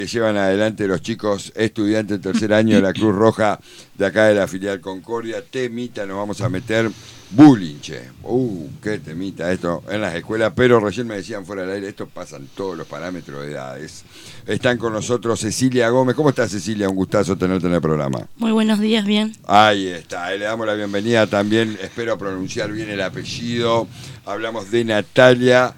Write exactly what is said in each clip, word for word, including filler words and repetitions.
que llevan adelante los chicos estudiantes del tercer año de la Cruz Roja de acá de la filial Concordia. Temita, nos vamos a meter bullying, che. Uh, qué temita esto en las escuelas, pero recién me decían fuera del aire, esto pasa en todos los parámetros de edades. Están con nosotros Cecilia Gómez. ¿Cómo estás, Cecilia? Un gustazo tenerte en el programa. Muy buenos días, bien. Ahí está, le damos la bienvenida también, espero pronunciar bien el apellido. Hablamos de Natalia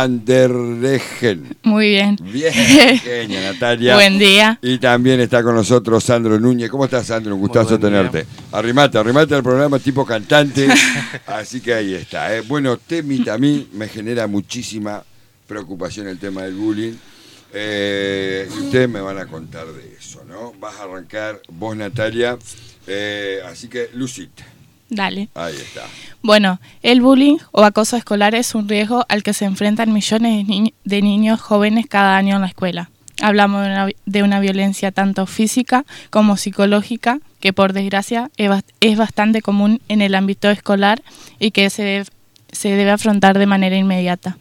Anderlecht. Muy bien. Bien, genia, Natalia. Buen día. Y también está con nosotros Sandro Núñez. ¿Cómo estás, Sandro? Un gustazo tenerte. Día. Arrimate, arrimate al programa tipo cantante. Así que ahí está. ¿eh? Bueno, temita a mí me genera muchísima preocupación el tema del bullying. Eh, y ustedes me van a contar de eso, ¿no? Vas a arrancar vos, Natalia. Eh, así que, lucite. Dale. Ahí está. Bueno, el bullying o acoso escolar es un riesgo al que se enfrentan millones de, ni- de niños jóvenes cada año en la escuela. Hablamos de una, de una violencia tanto física como psicológica que por desgracia es, ba- es bastante común en el ámbito escolar y que se, debe- se debe afrontar de manera inmediata.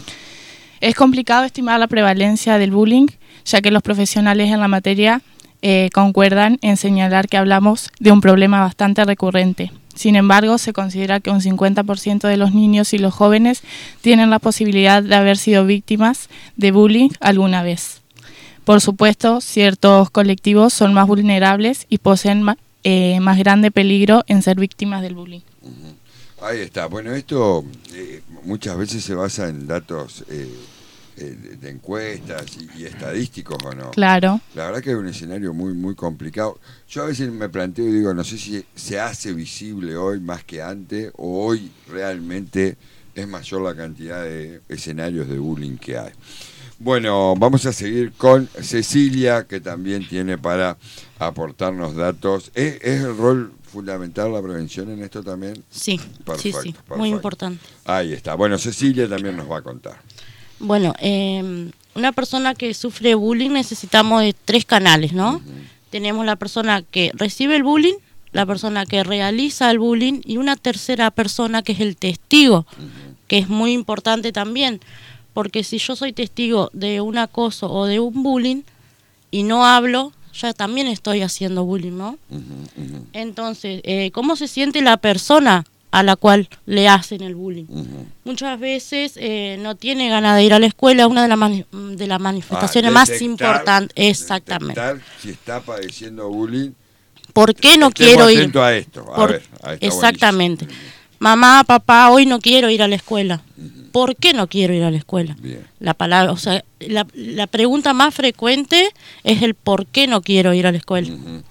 Es complicado estimar la prevalencia del bullying, ya que los profesionales en la materia eh, concuerdan en señalar que hablamos de un problema bastante recurrente. Sin embargo, se considera que un cincuenta por ciento de los niños y los jóvenes tienen la posibilidad de haber sido víctimas de bullying alguna vez. Por supuesto, ciertos colectivos son más vulnerables y poseen ma- eh, más grande peligro en ser víctimas del bullying. Uh-huh. Ahí está. Bueno, esto eh, muchas veces se basa en datos eh, eh, de encuestas y, y estadísticos, ¿o no? Claro. La verdad que es un escenario muy muy complicado. Yo a veces me planteo y digo, no sé si se hace visible hoy más que antes o hoy realmente es mayor la cantidad de escenarios de bullying que hay. Bueno, vamos a seguir con Cecilia, que también tiene para aportarnos datos. ¿Es, es el rol fundamental la prevención en esto también? Sí, perfecto, sí, sí, perfecto. muy importante. Ahí está. Bueno, Cecilia también nos va a contar. Bueno, eh, una persona que sufre bullying necesitamos de tres canales, ¿no? Uh-huh. Tenemos la persona que recibe el bullying, la persona que realiza el bullying y una tercera persona que es el testigo, uh-huh. que es muy importante también, porque si yo soy testigo de un acoso o de un bullying y no hablo, ya también estoy haciendo bullying, ¿no? Uh-huh, uh-huh. Entonces, eh, ¿cómo se siente la persona a la cual le hacen el bullying? Uh-huh. Muchas veces eh, no tiene ganas de ir a la escuela, una de, la mani- de las manifestaciones ah, más detectar, importantes, exactamente. Detectar si está padeciendo bullying. ¿Por qué no Estemos quiero ir? atento a esto. A Por, ver, ahí está exactamente. buenísimo. Mamá, papá, hoy no quiero ir a la escuela. Uh-huh. ¿Por qué no quiero ir a la escuela? Bien. La palabra, o sea, la, la pregunta más frecuente es el por qué no quiero ir a la escuela. Uh-huh.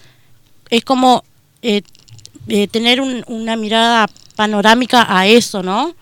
Es como eh, eh, tener un, una mirada panorámica a eso, ¿no?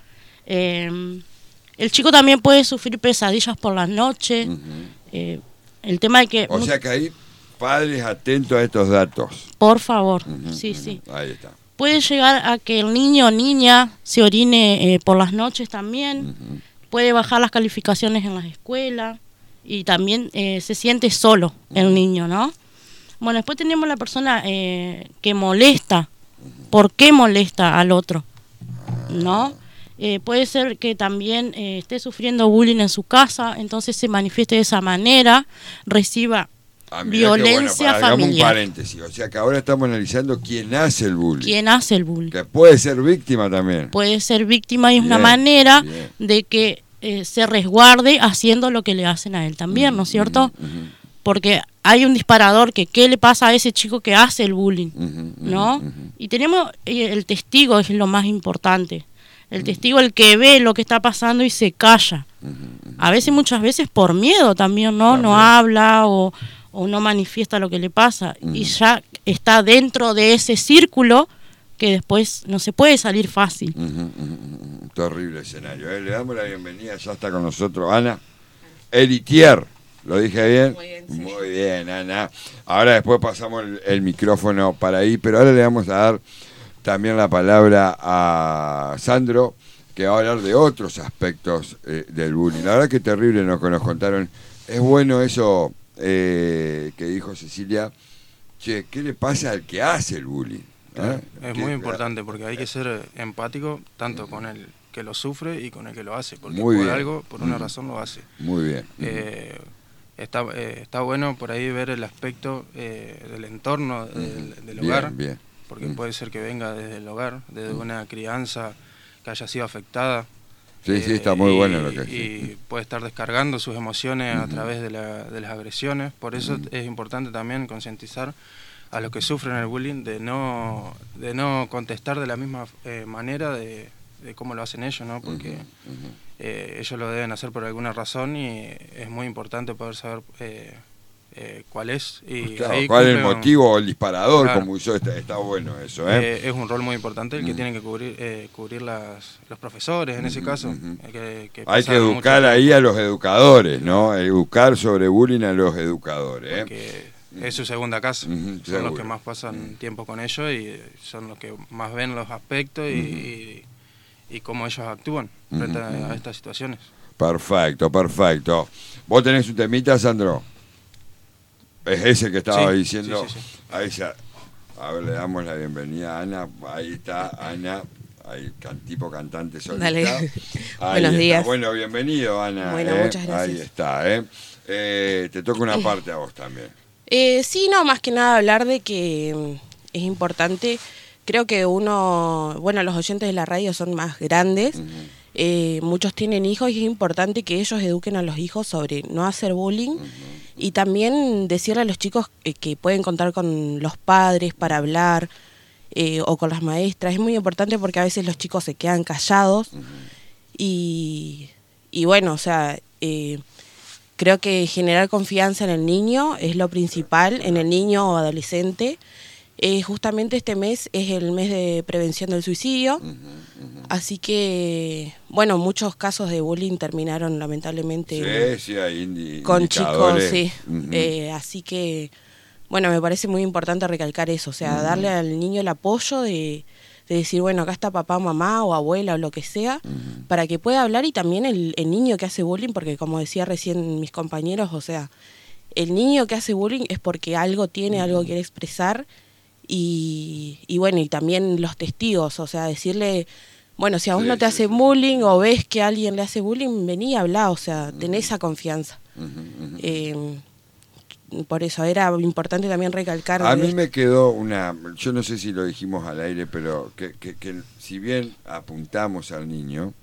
Eh, el chico también puede sufrir pesadillas por las noches. Uh-huh. eh, el tema de que... O sea que ahí, padres atentos a estos datos. Por favor, uh-huh, sí, uh-huh. sí. Ahí está. Puede llegar a que el niño o niña se orine eh, por las noches también. Uh-huh. Puede bajar las calificaciones en las escuelas. Y también eh, se siente solo uh-huh. el niño, ¿no? Bueno, después tenemos la persona eh, que molesta. ¿Por qué molesta al otro? ¿No? Eh, puede ser que también eh, esté sufriendo bullying en su casa, entonces se manifieste de esa manera, reciba ah, violencia bueno, para, familiar. Un paréntesis, o sea que ahora estamos analizando quién hace el bullying. ¿Quién hace el bullying? Que puede ser víctima también. Puede ser víctima y es bien, una manera bien. de que eh, se resguarde haciendo lo que le hacen a él también, mm, ¿no es cierto? Mm, mm, Porque hay un disparador que qué le pasa a ese chico que hace el bullying, uh-huh, ¿no? Uh-huh. Y tenemos eh, el testigo, es lo más importante. El uh-huh. testigo, el que ve lo que está pasando y se calla. Uh-huh. A veces, muchas veces por miedo también, ¿no? También. No habla o, o no manifiesta lo que le pasa. Uh-huh. Y ya está dentro de ese círculo que después no se puede salir fácil. Uh-huh, uh-huh. Terrible escenario. ¿eh? Le damos la bienvenida, ya está con nosotros Ana Eritier. ¿Lo dije bien? Muy bien, sí. Muy bien, Ana. Ahora después pasamos el, el micrófono para ahí, pero ahora le vamos a dar también la palabra a Sandro, que va a hablar de otros aspectos eh, del bullying. La verdad que terrible lo que nos contaron. Es bueno eso eh, que dijo Cecilia. Che, ¿qué le pasa al que hace el bullying? ¿Eh? Es muy importante porque hay que ser empático tanto con el que lo sufre y con el que lo hace, porque muy por bien. algo, por una uh-huh. razón lo hace. Muy bien. Uh-huh. Eh, está, eh, está bueno por ahí ver el aspecto eh, del entorno del, del bien, hogar, bien. porque Mm. puede ser que venga desde el hogar, desde una crianza que haya sido afectada. Sí, eh, sí, está muy y, bueno lo que Y puede estar descargando sus emociones uh-huh. a través de, la, de las agresiones. Por eso uh-huh. es importante también concientizar a los que sufren el bullying de no, de no contestar de la misma eh, manera de, de cómo lo hacen ellos, ¿no? Porque uh-huh. Uh-huh. Eh, ellos lo deben hacer por alguna razón y es muy importante poder saber eh, eh, cuál es. Y claro, ahí cuál es el un, motivo o el disparador, claro, como hizo, está, está bueno eso. ¿eh? Eh, es un rol muy importante el que uh-huh. tienen que cubrir, eh, cubrir las, los profesores en uh-huh. ese caso. Uh-huh. que, que Hay que educar ahí a los educadores, ¿no? Educar sobre bullying a los educadores. Porque uh-huh. es su segunda casa. Uh-huh. Son Seguro. los que más pasan uh-huh. tiempo con ellos y son los que más ven los aspectos y, uh-huh. y, y cómo ellos actúan frente uh-huh. a, a estas situaciones. Perfecto, perfecto. ¿Vos tenés un temita, Sandro? Es ese que estaba sí, diciendo. Sí, sí, sí. Ahí ya. A ver, le damos la bienvenida a Ana. Ahí está, Ana. Ahí, can, tipo cantante solita. Dale. Buenos está. días. Bueno, bienvenido, Ana. Bueno, ¿eh? muchas gracias. Ahí está, ¿eh? eh te toca una parte a vos también. Eh, sí, no, más que nada hablar de que es importante. Creo que uno, bueno, los oyentes de la radio son más grandes. Uh-huh. Eh, muchos tienen hijos y es importante que ellos eduquen a los hijos sobre no hacer bullying. Uh-huh. Y también decirle a los chicos eh, que pueden contar con los padres para hablar eh, o con las maestras. Es muy importante porque a veces los chicos se quedan callados. Uh-huh. y, y bueno, o sea, eh, creo que generar confianza en el niño es lo principal, en el niño o adolescente. Eh, justamente este mes es el mes de prevención del suicidio. Uh-huh, uh-huh. Así que, bueno, muchos casos de bullying terminaron lamentablemente sí, sí, hay indi- con chicos, sí. Uh-huh. Eh, así que, bueno, me parece muy importante recalcar eso, o sea, uh-huh. darle al niño el apoyo de, de decir, bueno, acá está papá, mamá o abuela o lo que sea, uh-huh. para que pueda hablar, y también el, el niño que hace bullying, porque como decía recién mis compañeros, o sea, el niño que hace bullying es porque algo tiene, uh-huh. algo quiere expresar. Y, y bueno, y también los testigos, o sea, decirle, bueno, si a vos sí, no te sí, hace sí. bullying o ves que a alguien le hace bullying, vení a hablar, o sea, tenés esa confianza. Uh-huh, uh-huh. Eh, por eso era importante también recalcar. A mí me quedó una, yo no sé si lo dijimos al aire, pero que, que, que si bien apuntamos al niño,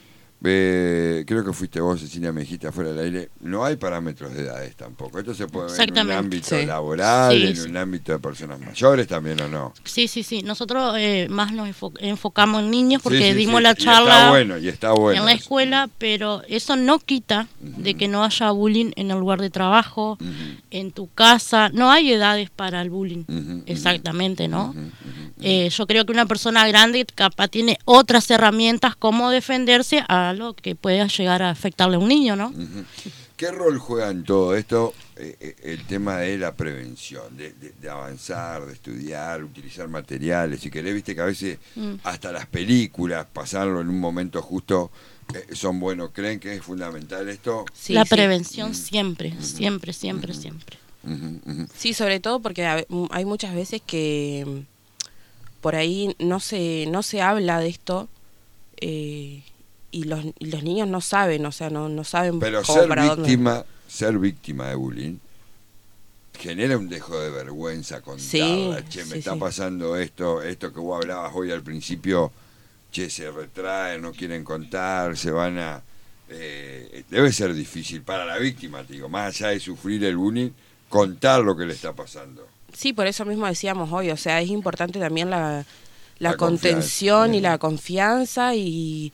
Eh, creo que fuiste vos, Cecilia, me dijiste afuera del aire, no hay parámetros de edades tampoco. Esto se puede ver en un ámbito sí. laboral, sí, en sí. un ámbito de personas mayores también, ¿o no? Sí, sí, sí. Nosotros eh, más nos enfo- enfocamos en niños porque sí, sí, dimos sí. la charla y está bueno, y está bueno en la escuela, eso. Pero eso no quita uh-huh. de que no haya bullying en el lugar de trabajo, uh-huh. en tu casa. No hay edades para el bullying, uh-huh. exactamente, ¿no? Uh-huh. Uh-huh. Eh, yo creo que una persona grande capaz tiene otras herramientas como defenderse a lo que pueda llegar a afectarle a un niño, ¿no? Uh-huh. ¿Qué rol juega en todo esto eh, el tema de la prevención, de, de, de avanzar, de estudiar, utilizar materiales? Si querés, viste que a veces mm. hasta las películas, pasarlo en un momento justo, eh, son buenos. ¿Creen que es fundamental esto? Sí, la sí. prevención uh-huh. siempre, uh-huh. siempre, siempre, uh-huh. siempre. Uh-huh. Uh-huh. Sí, sobre todo porque hay muchas veces que por ahí no se, no se habla de esto, eh, y los, y los niños no saben, o sea, no, no saben pero cómo, ser para víctima, dónde. ser víctima de bullying genera un dejo de vergüenza contarla. Sí, che, me sí, está sí. pasando esto, esto que vos hablabas hoy al principio, che, se retraen, no quieren contar, se van a... Eh, debe ser difícil para la víctima, te digo, más allá de sufrir el bullying, contar lo que le está pasando. Sí, por eso mismo decíamos hoy, o sea, es importante también la, la, la contención y la confianza, y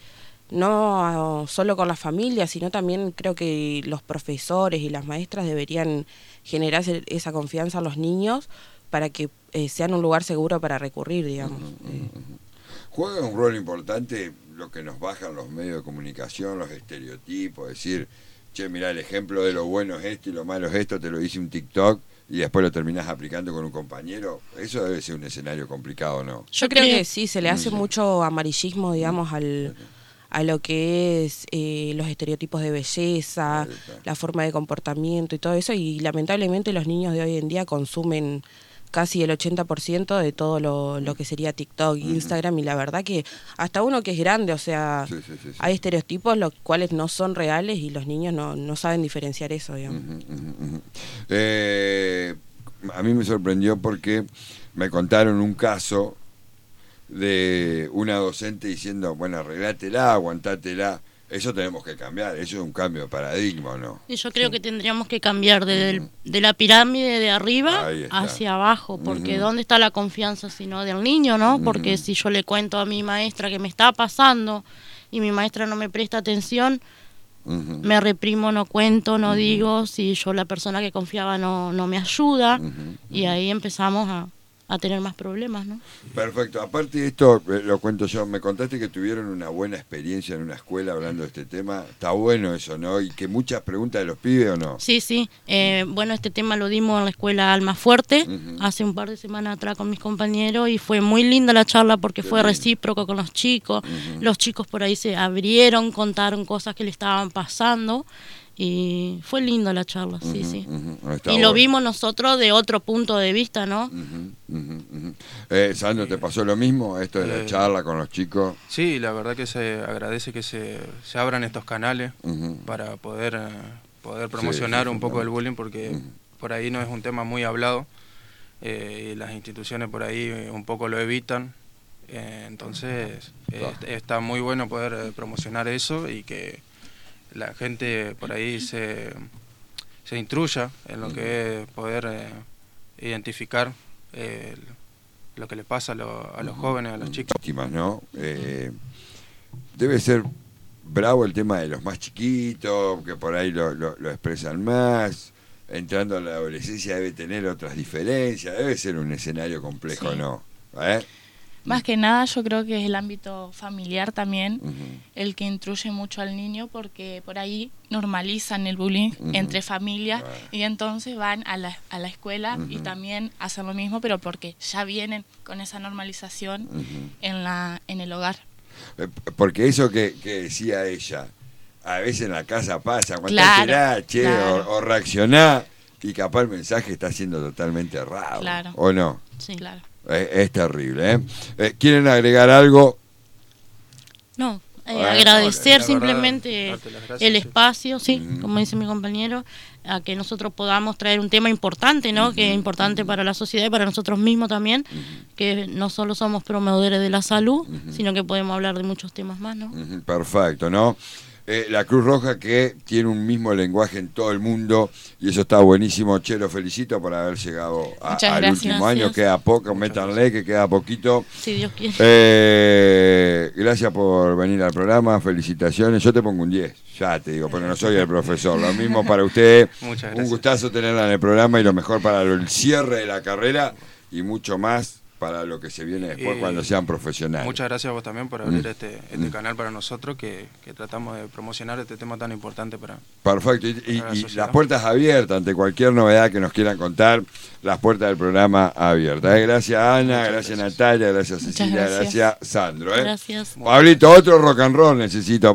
no solo con la familia, sino también creo que los profesores y las maestras deberían generar esa confianza a los niños para que eh, sean un lugar seguro para recurrir, digamos. Uh-huh, uh-huh, uh-huh. Juega un rol importante lo que nos bajan los medios de comunicación, los estereotipos, decir, che, mirá, el ejemplo de lo bueno es esto y lo malo es esto, te lo dice un TikTok y después lo terminás aplicando con un compañero. Eso debe ser un escenario complicado, ¿no? Yo creo que sí, se le hace uh-huh. mucho amarillismo, digamos, al... Uh-huh. a lo que es eh, los estereotipos de belleza, la forma de comportamiento y todo eso, y lamentablemente los niños de hoy en día consumen casi el ochenta por ciento de todo lo, lo que sería TikTok, uh-huh. Instagram, y la verdad que hasta uno que es grande, o sea, sí, sí, sí, sí. hay estereotipos los cuales no son reales y los niños no, no saben diferenciar eso, digamos. Uh-huh, uh-huh, uh-huh. Eh, a mí me sorprendió porque me contaron un caso de una docente diciendo, bueno, arreglátela, aguantátela. Eso tenemos que cambiar, eso es un cambio de paradigma, ¿no? Y yo creo sí. que tendríamos que cambiar de, uh-huh. de la pirámide de arriba hacia abajo, porque uh-huh. ¿dónde está la confianza sino del niño, no? Uh-huh. Porque si yo le cuento a mi maestra que me está pasando y mi maestra no me presta atención, uh-huh. me reprimo, no cuento, no uh-huh. digo, si yo la persona que confiaba no, no me ayuda, uh-huh. y ahí empezamos a... a tener más problemas, ¿no? Perfecto. Aparte de esto, lo cuento yo, me contaste que tuvieron una buena experiencia en una escuela hablando de este tema. Está bueno eso, ¿no? Y que muchas preguntas de los pibes, ¿o no? Sí, sí. Eh, bueno, este tema lo dimos en la escuela Almafuerte, uh-huh. hace un par de semanas atrás con mis compañeros, y fue muy linda la charla porque Qué fue lindo. recíproco con los chicos. Uh-huh. Los chicos por ahí se abrieron, contaron cosas que le estaban pasando. Y fue linda la charla, sí, uh-huh, sí. Uh-huh. Y bueno. lo vimos nosotros de otro punto de vista, ¿no? Uh-huh, uh-huh, uh-huh. Eh, Sandro, ¿te pasó lo mismo, esto de la eh, charla con los chicos? Sí, la verdad que se agradece que se, se abran estos canales uh-huh. para poder, eh, poder promocionar sí, un poco el bullying, porque uh-huh. por ahí no es un tema muy hablado, eh, y las instituciones por ahí un poco lo evitan. Eh, entonces, eh, está muy bueno poder eh, promocionar eso y que la gente por ahí se, se intruya en lo que es poder eh, identificar eh, lo que le pasa a, lo, a los jóvenes, a los chicos. Víctimas, ¿no? Eh, debe ser bravo el tema de los más chiquitos, que por ahí lo, lo, lo expresan más. Entrando a la adolescencia debe tener otras diferencias, debe ser un escenario complejo, sí. ¿no? ¿Eh? Más que nada yo creo que es el ámbito familiar también uh-huh. el que intruye mucho al niño, porque por ahí normalizan el bullying uh-huh. entre familias uh-huh. y entonces van a la, a la escuela uh-huh. y también hacen lo mismo, pero porque ya vienen con esa normalización uh-huh. en, la, en el hogar. Porque eso que, que decía ella, a veces en la casa pasa, aguantátela, claro, che, claro. o, o reaccioná, y capaz el mensaje está siendo totalmente errado, claro. ¿o no? Sí, claro. Es, es terrible, ¿eh? ¿eh? ¿Quieren agregar algo? No, eh, bueno, agradecer verdad, simplemente gracias, el espacio, sí, sí uh-huh. como dice mi compañero, a que nosotros podamos traer un tema importante, ¿no? Uh-huh. Que es importante uh-huh. para la sociedad y para nosotros mismos también, uh-huh. que no solo somos promotores de la salud, uh-huh. sino que podemos hablar de muchos temas más, ¿no? Uh-huh. Perfecto, ¿no? Eh, la Cruz Roja, que tiene un mismo lenguaje en todo el mundo, y eso está buenísimo. Che, lo felicito por haber llegado a, al gracias. último año. Queda poco, métanle que queda poquito. Si Dios quiere. Eh, gracias por venir al programa, felicitaciones. Yo te pongo un diez, ya te digo, porque no soy el profesor. Lo mismo para usted. Muchas gracias. Un gustazo tenerla en el programa y lo mejor para el cierre de la carrera y mucho más para lo que se viene después y cuando sean profesionales. Muchas gracias a vos también por abrir mm. este, este mm. canal para nosotros, que, que tratamos de promocionar este tema tan importante para Perfecto, y, y, y las puertas abiertas ante cualquier novedad que nos quieran contar, las puertas del programa abiertas. ¿eh? Gracias Ana, gracias, gracias Natalia, gracias Cecilia, gracias, gracias Sandro. ¿eh? Gracias. Pablito, otro rock and roll necesito.